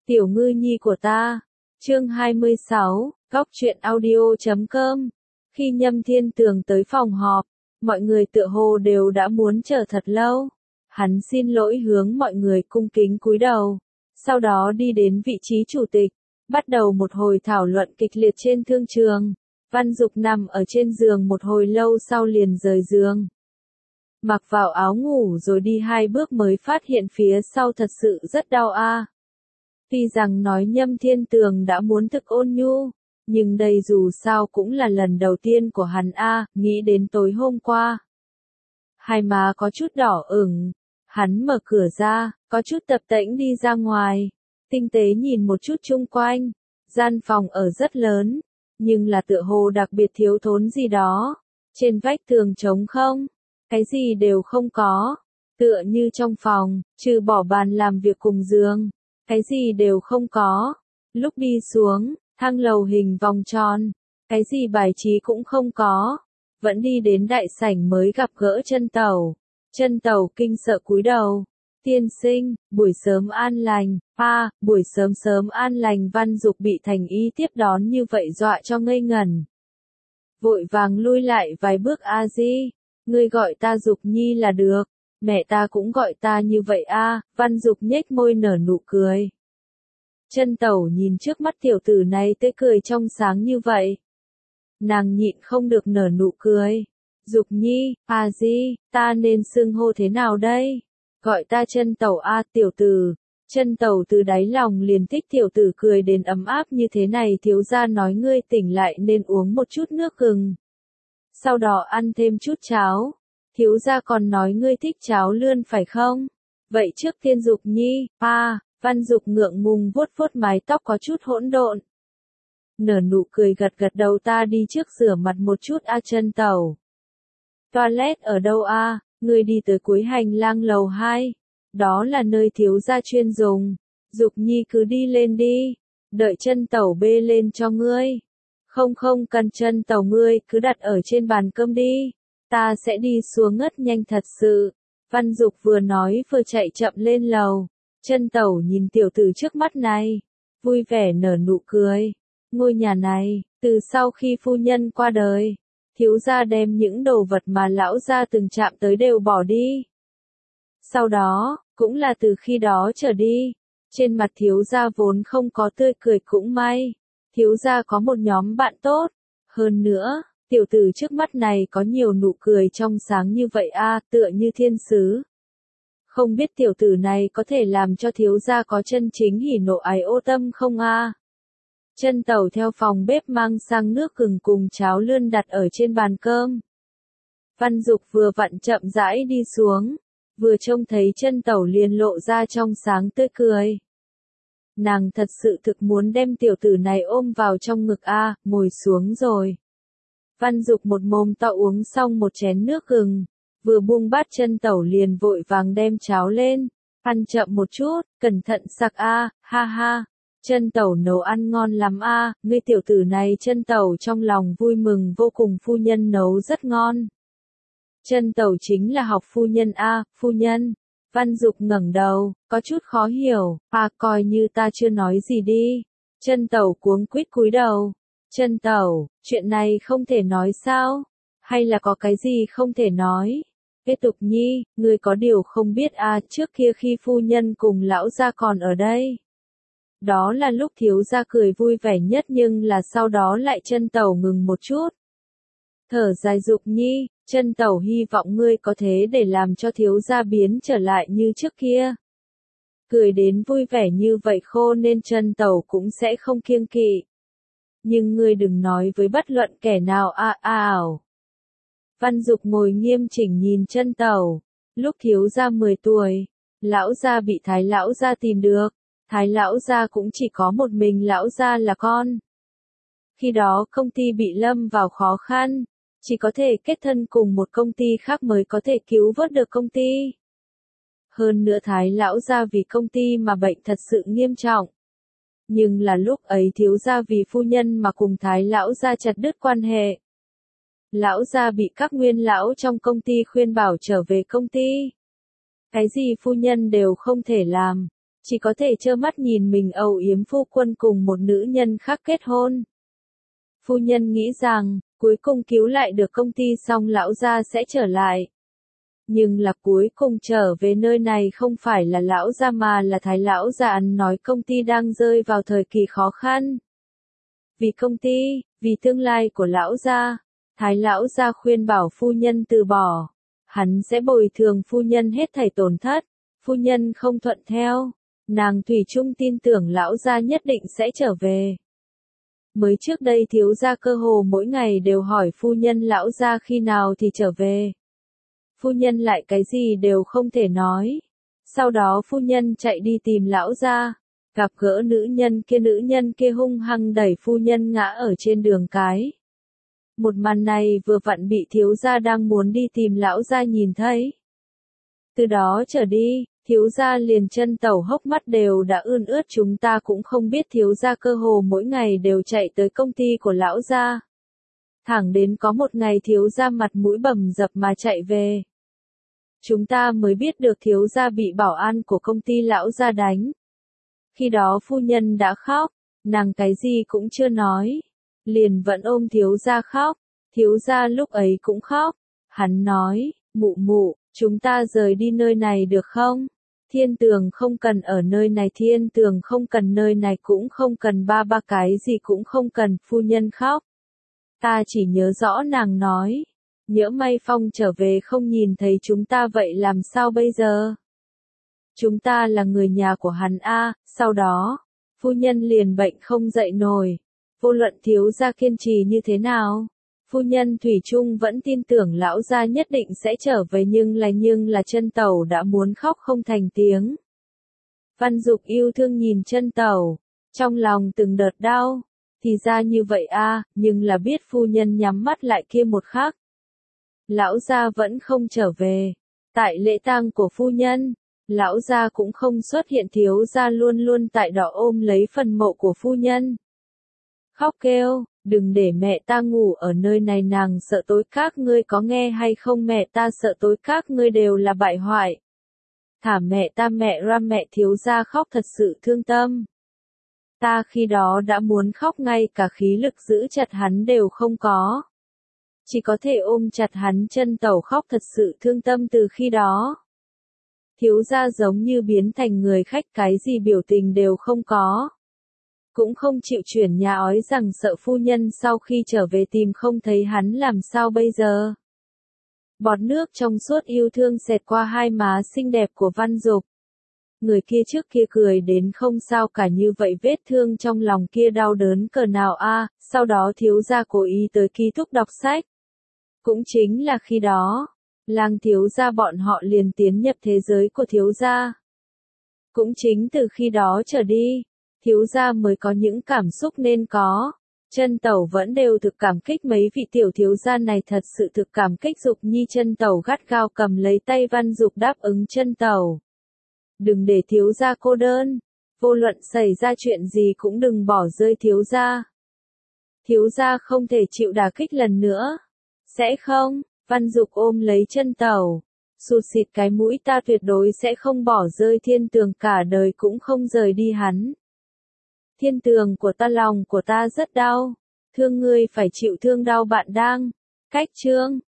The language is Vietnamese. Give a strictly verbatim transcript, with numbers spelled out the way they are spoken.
Tiểu ngư nhi của ta. Chương hai mươi sáu, Góc truyện audio chấm com. Khi Nhâm Thiên Tường tới phòng họp, mọi người tựa hồ đều đã muốn chờ thật lâu. Hắn xin lỗi hướng mọi người cung kính cúi đầu, sau đó đi đến vị trí chủ tịch, bắt đầu một hồi thảo luận kịch liệt trên thương trường. Văn Dục nằm ở trên giường một hồi lâu sau liền rời giường. Mặc vào áo ngủ rồi đi hai bước mới phát hiện phía sau thật sự rất đau a. À. Tuy rằng nói Nhâm Thiên Tường đã muốn thực ôn nhu, nhưng đây dù sao cũng là lần đầu tiên của hắn a, à, nghĩ đến tối hôm qua. Hai má có chút đỏ ửng, hắn mở cửa ra, có chút tập tễnh đi ra ngoài, tinh tế nhìn một chút chung quanh, gian phòng ở rất lớn, nhưng là tựa hồ đặc biệt thiếu thốn gì đó, trên vách tường trống không, cái gì đều không có, tựa như trong phòng, trừ bỏ bàn làm việc cùng giường, cái gì đều không có. Lúc đi xuống, thang lầu hình vòng tròn, cái gì bài trí cũng không có, vẫn đi đến đại sảnh mới gặp gỡ Chân Tẩu. Chân Tẩu kinh sợ cúi đầu, tiên sinh, buổi sớm an lành, a, buổi sớm sớm an lành. Văn Dục bị Thành Y tiếp đón như vậy dọa cho ngây ngẩn. Vội vàng lui lại vài bước, a di, ngươi gọi ta Dục nhi là được, mẹ ta cũng gọi ta như vậy a. À. Văn Dục nhếch môi nở nụ cười. Chân Tẩu nhìn trước mắt tiểu tử này tươi cười trong sáng như vậy, nàng nhịn không được nở nụ cười. Dục nhi, a di, ta nên xưng hô thế nào đây? Gọi ta Chân Tẩu a, tiểu tử. Chân Tẩu từ đáy lòng liền thích tiểu tử cười đến ấm áp như thế này. Thiếu gia nói ngươi tỉnh lại nên uống một chút nước gừng, sau đó ăn thêm chút cháo. Thiếu gia còn nói ngươi thích cháo lươn phải không? Vậy trước tiên Dục nhi, a, à, Văn Dục ngượng ngùng vuốt vuốt mái tóc có chút hỗn độn. Nở nụ cười gật gật đầu, ta đi trước rửa mặt một chút a. Chân Tẩu. Toilet ở đâu a? À? Ngươi đi tới cuối hành lang lầu hai. Đó là nơi thiếu gia chuyên dùng. Dục nhi cứ đi lên đi. Đợi Chân Tẩu bê lên cho ngươi. Không không cần, Chân Tẩu ngươi cứ đặt ở trên bàn cơm đi. Ta sẽ đi xuống ngất nhanh thật sự. Văn Dục vừa nói vừa chạy chậm lên lầu. Chân Tẩu nhìn tiểu tử trước mắt này, vui vẻ nở nụ cười. Ngôi nhà này, từ sau khi phu nhân qua đời, thiếu gia đem những đồ vật mà lão gia từng chạm tới đều bỏ đi. Sau đó, cũng là từ khi đó trở đi, trên mặt thiếu gia vốn không có tươi cười cũng may. Thiếu gia có một nhóm bạn tốt, hơn nữa, tiểu tử trước mắt này có nhiều nụ cười trong sáng như vậy a, à, tựa như thiên sứ. Không biết tiểu tử này có thể làm cho thiếu gia có chân chính hỉ nộ ái ố tâm không a? À? Chân Tẩu theo phòng bếp mang sang nước gừng cùng cháo lươn đặt ở trên bàn cơm. Văn Dục vừa vặn chậm rãi đi xuống, vừa trông thấy Chân Tẩu liền lộ ra trong sáng tươi cười. Nàng thật sự thực muốn đem tiểu tử này ôm vào trong ngực a, à, ngồi xuống rồi. Văn Dục một mồm to uống xong một chén nước gừng, vừa buông bát Chân Tẩu liền vội vàng đem cháo lên, ăn chậm một chút, cẩn thận sặc a, à, ha ha. Chân Tẩu nấu ăn ngon lắm a, à, ngươi tiểu tử này. Chân Tẩu trong lòng vui mừng vô cùng, phu nhân nấu rất ngon. Chân Tẩu chính là học phu nhân a, à, phu nhân. Văn Dục ngẩng đầu, có chút khó hiểu, à coi như ta chưa nói gì đi. Chân Tẩu cuống quýt cúi đầu. Chân Tẩu, chuyện này không thể nói sao? Hay là có cái gì không thể nói? Kế tục nhi, ngươi có điều không biết à, trước kia khi phu nhân cùng lão gia còn ở đây, đó là lúc thiếu gia cười vui vẻ nhất, nhưng là sau đó lại. Chân Tẩu ngừng một chút, thở dài. Dục nhi, Chân Tẩu hy vọng ngươi có thế để làm cho thiếu gia biến trở lại như trước kia, cười đến vui vẻ như vậy, khô nên Chân Tẩu cũng sẽ không kiêng kỵ. Nhưng ngươi đừng nói với bất luận kẻ nào a, à, à, ảo. Văn Dục ngồi nghiêm chỉnh nhìn Chân Tẩu. Lúc thiếu gia mười tuổi, lão gia bị Thái lão gia tìm được. Thái lão gia cũng chỉ có một mình lão gia là con. Khi đó công ty bị lâm vào khó khăn, chỉ có thể kết thân cùng một công ty khác mới có thể cứu vớt được công ty. Hơn nữa Thái lão gia vì công ty mà bệnh thật sự nghiêm trọng. Nhưng là lúc ấy thiếu gia vì phu nhân mà cùng Thái lão gia chặt đứt quan hệ. Lão gia bị các nguyên lão trong công ty khuyên bảo trở về công ty. Cái gì phu nhân đều không thể làm. chỉ có thể trơ mắt nhìn mình âu yếm phu quân cùng một nữ nhân khác kết hôn. Phu nhân nghĩ rằng, cuối cùng cứu lại được công ty xong lão gia sẽ trở lại. Nhưng là cuối cùng trở về nơi này không phải là lão gia mà là Thái lão gia ăn nói công ty đang rơi vào thời kỳ khó khăn. Vì công ty, vì tương lai của lão gia, Thái lão gia khuyên bảo phu nhân từ bỏ. Hắn sẽ bồi thường phu nhân hết thảy tổn thất. Phu nhân không thuận theo. Nàng thủy chung tin tưởng lão gia nhất định sẽ trở về. Mới trước đây thiếu gia cơ hồ mỗi ngày đều hỏi phu nhân lão gia khi nào thì trở về. Phu nhân lại cái gì đều không thể nói. Sau đó phu nhân chạy đi tìm lão gia, gặp gỡ nữ nhân kia nữ nhân kia hung hăng đẩy phu nhân ngã ở trên đường cái. Một màn này vừa vặn bị thiếu gia đang muốn đi tìm lão gia nhìn thấy. Từ đó trở đi, thiếu gia liền chân tàu hốc mắt đều đã ươn ướt chúng ta cũng không biết thiếu gia cơ hồ mỗi ngày đều chạy tới công ty của lão gia. Thẳng đến có một ngày thiếu gia mặt mũi bầm dập mà chạy về. Chúng ta mới biết được thiếu gia bị bảo an của công ty lão gia đánh. Khi đó phu nhân đã khóc, nàng cái gì cũng chưa nói. Liền vẫn ôm thiếu gia khóc, thiếu gia lúc ấy cũng khóc. Hắn nói, mụ mụ, chúng ta rời đi nơi này được không? Thiên Tường không cần ở nơi này, Thiên Tường không cần nơi này cũng không cần ba ba cái gì cũng không cần, phu nhân khóc. Ta chỉ nhớ rõ nàng nói, nhỡ may Phong trở về không nhìn thấy chúng ta vậy làm sao bây giờ? Chúng ta là người nhà của hắn a. Sau đó, phu nhân liền bệnh không dậy nổi. Vô luận thiếu gia kiên trì như thế nào, phu nhân thủy chung vẫn tin tưởng lão gia nhất định sẽ trở về nhưng là nhưng là chân tẩu đã muốn khóc không thành tiếng. Văn Dục yêu thương nhìn chân tẩu, trong lòng từng đợt đau, thì ra như vậy a, nhưng là biết phu nhân nhắm mắt lại kia một khắc. Lão gia vẫn không trở về, tại lễ tang của phu nhân, lão gia cũng không xuất hiện, thiếu gia luôn luôn tại đó ôm lấy phần mộ của phu nhân. Khóc kêu, đừng để mẹ ta ngủ ở nơi này, nàng sợ tối các ngươi có nghe hay không, mẹ ta sợ tối các ngươi đều là bại hoại. Thả mẹ ta, mẹ ra, mẹ thiếu gia khóc thật sự thương tâm. Ta khi đó đã muốn khóc, ngay cả khí lực giữ chặt hắn đều không có. Chỉ có thể ôm chặt hắn, chân tẩu khóc thật sự thương tâm từ khi đó. Thiếu gia giống như biến thành người khách, cái gì biểu tình đều không có. Cũng không chịu chuyển nhà, ói rằng sợ phu nhân sau khi trở về tìm không thấy hắn làm sao bây giờ. Bọt nước trong suốt yêu thương xẹt qua hai má xinh đẹp của Văn Dục. Người kia trước kia cười đến không sao cả, như vậy vết thương trong lòng kia đau đớn cỡ nào a. Sau đó thiếu gia cố ý tới ký túc đọc sách. Cũng chính là khi đó, Lang thiếu gia bọn họ liền tiến nhập thế giới của thiếu gia. Cũng chính từ khi đó trở đi, thiếu gia mới có những cảm xúc nên có. Chân tẩu vẫn đều thực cảm kích mấy vị tiểu thiếu gia này, thật sự thực cảm kích. Dục Nhi chân tẩu gắt gao cầm lấy tay Văn Dục đáp ứng chân tẩu. Đừng để thiếu gia cô đơn, vô luận xảy ra chuyện gì cũng đừng bỏ rơi thiếu gia. Thiếu gia không thể chịu đả kích lần nữa. Sẽ không? Văn Dục ôm lấy chân tẩu, sụt xịt cái mũi, ta tuyệt đối sẽ không bỏ rơi Thiên Tường, cả đời cũng không rời đi hắn. Thiên Tường của ta, lòng của ta rất đau, thương ngươi phải chịu thương đau. Bạn đang cách chương